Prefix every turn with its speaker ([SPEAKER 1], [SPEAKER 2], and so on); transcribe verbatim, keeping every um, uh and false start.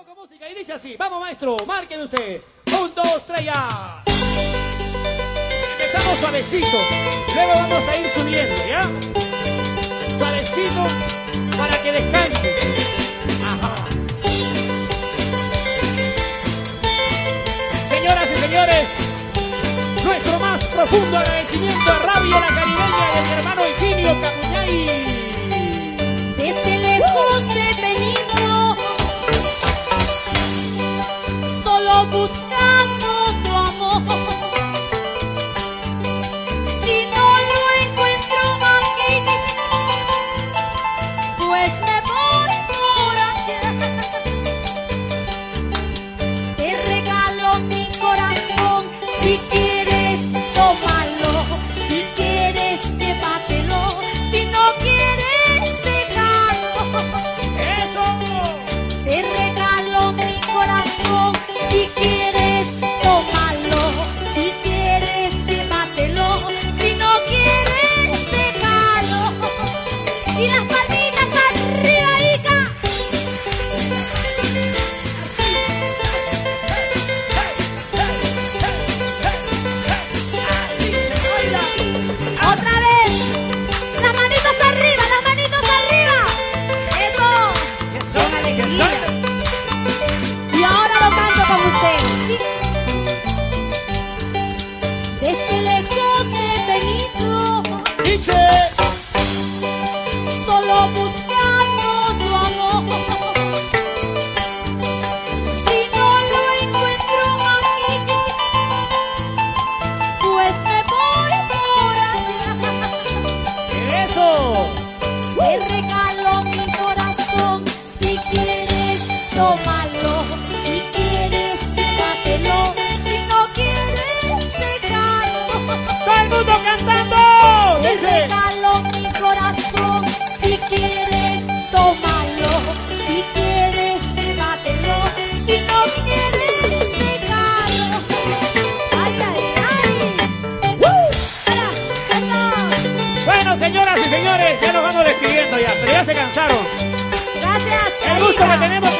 [SPEAKER 1] vamos con música y dice así. Vamos, maestro, márqueme usted. Un, dos, tres, ya. Empezamos suavecito. Luego vamos a ir subiendo, ¿ya? Suavecito para que descanse. Ajá. Señoras y señores, nuestro más profundo agradecimiento a Rabia la Caribeña y a mi hermano Higinio Camuñay.
[SPEAKER 2] Desde lejos he venido, solo buscando tu amor. Si no lo encuentro aquí, pues me voy por allá. Te regalo mi corazón, si quieres tómalo, si quieres llévatelo, si no quieres déjalo.
[SPEAKER 1] ¡Eso!
[SPEAKER 2] Te regalo mi corazón, si quieres tómalo, si quieres llévatelo, si no quieres déjalo. Y las palmitas arriba, hija. Otra vez, las manitos arriba, las manitos arriba. Eso.
[SPEAKER 1] ¡Que suene, que suene!
[SPEAKER 2] Y ahora lo canto con usted. Sí. Desde lejos he venido,
[SPEAKER 1] ¡Diche!
[SPEAKER 2] solo buscando tu amor. Si no lo encuentro aquí, pues me voy por allá.
[SPEAKER 1] ¡Eso!
[SPEAKER 2] Te regalo mi corazón, si quieres tómalo, si quieres llévatelo, si no quieres déjalo.
[SPEAKER 1] ¡Todo el mundo cantando!
[SPEAKER 2] Te
[SPEAKER 1] ¡Dice!
[SPEAKER 2] regalo mi corazón, si quieres tómalo, si quieres llévatelo, si no quieres déjalo. Ay, ay, ay. ¡Woo! ¡Para! ¡Eso!
[SPEAKER 1] Bueno, señoras y señores, ya nos vamos despidiendo ya, pero ya se cansaron.
[SPEAKER 2] Gracias.
[SPEAKER 1] El
[SPEAKER 2] ahí
[SPEAKER 1] gusto
[SPEAKER 2] va.
[SPEAKER 1] que tenemos